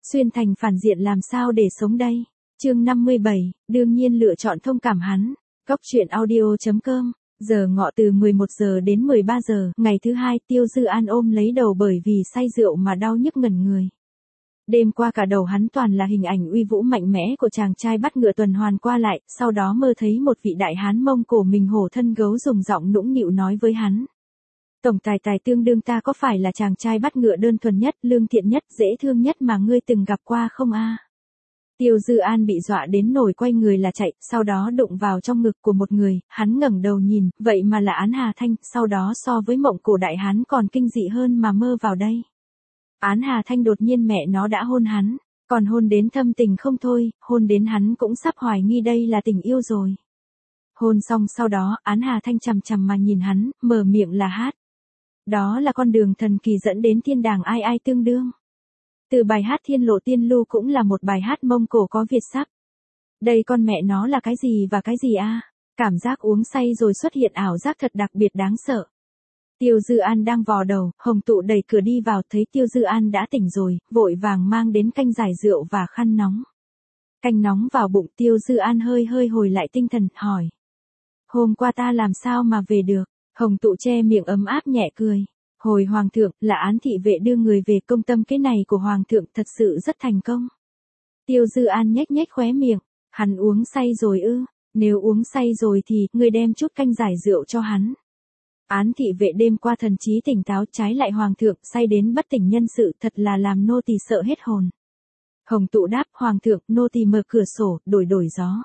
Xuyên thành phản diện làm sao để sống đây? Chương 57, đương nhiên lựa chọn thông cảm hắn. Góc truyện audio.com. Giờ ngọ từ 11 giờ đến 13 giờ, ngày thứ hai, Tiêu Dư An ôm lấy đầu bởi vì say rượu mà đau nhức ngẩn người. Đêm qua cả đầu hắn toàn là hình ảnh uy vũ mạnh mẽ của chàng trai bắt ngựa tuần hoàn qua lại, sau đó mơ thấy một vị đại hán Mông Cổ mình hổ thân gấu dùng giọng nũng nịu nói với hắn. Tổng tài tài tương đương ta có phải là chàng trai bắt ngựa đơn thuần nhất, lương thiện nhất, dễ thương nhất mà ngươi từng gặp qua không a? Tiêu Dư An bị dọa đến nổi quay người là chạy, sau đó đụng vào trong ngực của một người, hắn ngẩng đầu nhìn, vậy mà là Án Hà Thanh, sau đó so với Mộng Cổ đại hán còn kinh dị hơn mà mơ vào đây. Án Hà Thanh đột nhiên mẹ nó đã hôn hắn, còn hôn đến thâm tình không thôi, hôn đến hắn cũng sắp hoài nghi đây là tình yêu rồi. Hôn xong sau đó, Án Hà Thanh chằm chằm mà nhìn hắn, mở miệng là hát. Đó là con đường thần kỳ dẫn đến thiên đàng ai ai tương đương. Từ bài hát Thiên Lộ Tiên Lưu cũng là một bài hát Mông Cổ có Việt sắp. Đây con mẹ nó là cái gì và cái gì a? Cảm giác uống say rồi xuất hiện ảo giác thật đặc biệt đáng sợ. Tiêu Dư An đang vò đầu, Hồng Tụ đẩy cửa đi vào thấy Tiêu Dư An đã tỉnh rồi, vội vàng mang đến canh giải rượu và khăn nóng. Canh nóng vào bụng Tiêu Dư An hơi hồi lại tinh thần, hỏi. Hôm qua ta làm sao mà về được? Hồng Tụ che miệng ấm áp nhẹ cười. Hồi Hoàng thượng, là Án thị vệ đưa người về, công tâm cái này của Hoàng thượng thật sự rất thành công. Tiêu Dư An nhếch khóe miệng, hắn uống say rồi ư? Nếu uống say rồi thì, ngươi đem chút canh giải rượu cho hắn. Án thị vệ đêm qua thần trí tỉnh táo, trái lại Hoàng thượng say đến bất tỉnh nhân sự, thật là làm nô tỳ sợ hết hồn. Hồng Tụ đáp, Hoàng thượng, nô tỳ mở cửa sổ, đổi gió.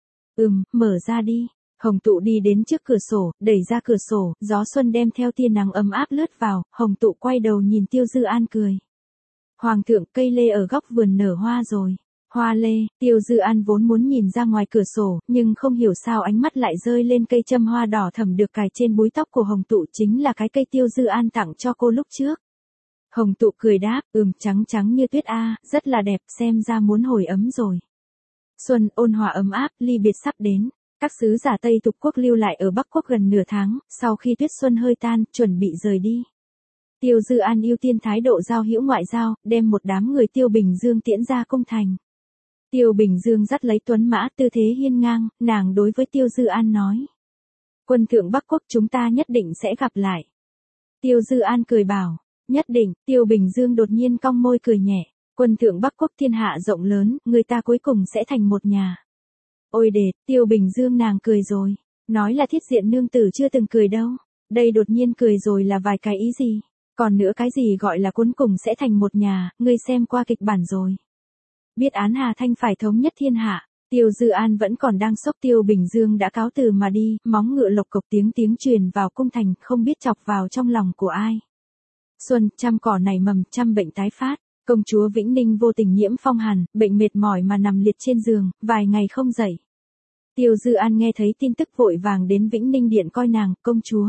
Mở ra đi. Hồng Tụ đi đến trước cửa sổ, đẩy ra cửa sổ, gió xuân đem theo tia nắng ấm áp lướt vào, Hồng Tụ quay đầu nhìn Tiêu Dư An cười. Hoàng thượng, cây lê ở góc vườn nở hoa rồi. Hoa lê, Tiêu Dư An vốn muốn nhìn ra ngoài cửa sổ, nhưng không hiểu sao ánh mắt lại rơi lên cây châm hoa đỏ thẫm được cài trên búi tóc của Hồng Tụ, chính là cái cây Tiêu Dư An tặng cho cô lúc trước. Hồng Tụ cười đáp, trắng như tuyết a, rất là đẹp, xem ra muốn hồi ấm rồi. Xuân ôn hòa ấm áp, ly biệt sắp đến. Các sứ giả Tây Tục quốc lưu lại ở Bắc quốc gần nửa tháng, sau khi tuyết xuân hơi tan, chuẩn bị rời đi. Tiêu Dư An ưu tiên thái độ giao hữu ngoại giao, đem một đám người Tiêu Bình Dương tiễn ra cung thành. Tiêu Bình Dương dắt lấy tuấn mã, tư thế hiên ngang, nàng đối với Tiêu Dư An nói. Quân thượng Bắc quốc chúng ta nhất định sẽ gặp lại. Tiêu Dư An cười bảo, nhất định. Tiêu Bình Dương đột nhiên cong môi cười nhẹ. Quân thượng Bắc quốc thiên hạ rộng lớn, người ta cuối cùng sẽ thành một nhà. Ôi đệt, Tiêu Bình Dương nàng cười rồi. Nói là Thiết Diện nương tử chưa từng cười đâu. Đây đột nhiên cười rồi là vài cái ý gì? Còn nữa cái gì gọi là cuối cùng sẽ thành một nhà, ngươi xem qua kịch bản rồi. Biết Án Hà Thanh phải thống nhất thiên hạ, Tiêu Dư An vẫn còn đang sốc. Tiêu Bình Dương đã cáo từ mà đi, móng ngựa lộc cộc tiếng truyền vào cung thành, không biết chọc vào trong lòng của ai. Xuân, trăm cỏ nảy mầm, trăm bệnh tái phát. Công chúa Vĩnh Ninh vô tình nhiễm phong hàn, bệnh mệt mỏi mà nằm liệt trên giường, vài ngày không dậy. Tiêu Dư An nghe thấy tin tức vội vàng đến Vĩnh Ninh điện coi nàng, công chúa.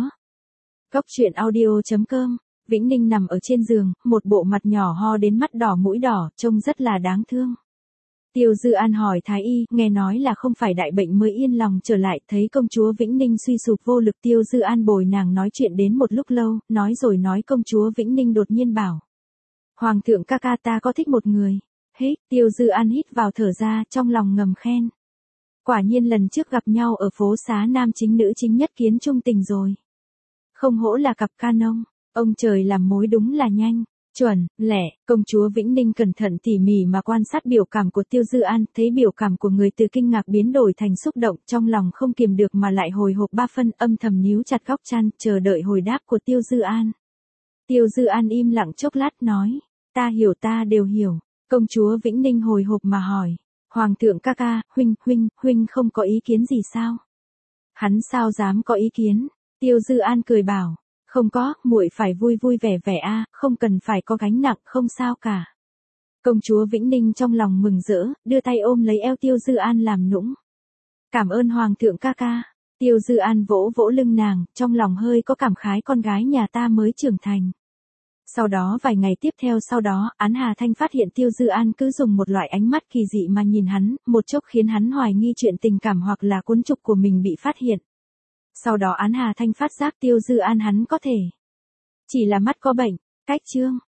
Góc truyện audio.com. Vĩnh Ninh nằm ở trên giường, một bộ mặt nhỏ ho đến mắt đỏ mũi đỏ, trông rất là đáng thương. Tiêu Dư An hỏi thái y, nghe nói là không phải đại bệnh mới yên lòng trở lại, thấy công chúa Vĩnh Ninh suy sụp vô lực. Tiêu Dư An bồi nàng nói chuyện đến một lúc lâu, nói rồi nói công chúa Vĩnh Ninh đột nhiên bảo. Hoàng thượng ca ca, ta có thích một người. Hít, Tiêu Dư An hít vào thở ra, trong lòng ngầm khen. Quả nhiên lần trước gặp nhau ở phố xá nam chính nữ chính nhất kiến trung tình rồi. Không hổ là cặp canon, ông trời làm mối đúng là nhanh, chuẩn, lẹ. Công chúa Vĩnh Ninh cẩn thận tỉ mỉ mà quan sát biểu cảm của Tiêu Dư An, thấy biểu cảm của người từ kinh ngạc biến đổi thành xúc động, trong lòng không kiềm được mà lại hồi hộp ba phân, âm thầm níu chặt góc chăn, chờ đợi hồi đáp của Tiêu Dư An. Tiêu Dư An im lặng chốc lát nói. Ta hiểu, ta đều hiểu. Công chúa Vĩnh Ninh hồi hộp mà hỏi. Hoàng thượng ca ca, huynh không có ý kiến gì sao? Hắn sao dám có ý kiến? Tiêu Dư An cười bảo. Không có, muội phải vui vẻ vẻ a, không cần phải có gánh nặng, không sao cả. Công chúa Vĩnh Ninh trong lòng mừng rỡ, đưa tay ôm lấy eo Tiêu Dư An làm nũng. Cảm ơn Hoàng thượng ca ca. Tiêu Dư An vỗ lưng nàng, trong lòng hơi có cảm khái, con gái nhà ta mới trưởng thành. Sau đó vài ngày tiếp theo sau đó, Án Hà Thanh phát hiện Tiêu Dư An cứ dùng một loại ánh mắt kỳ dị mà nhìn hắn, một chốc khiến hắn hoài nghi chuyện tình cảm hoặc là cuốn trục của mình bị phát hiện. Sau đó Án Hà Thanh phát giác Tiêu Dư An hắn có thể chỉ là mắt có bệnh. Cách chương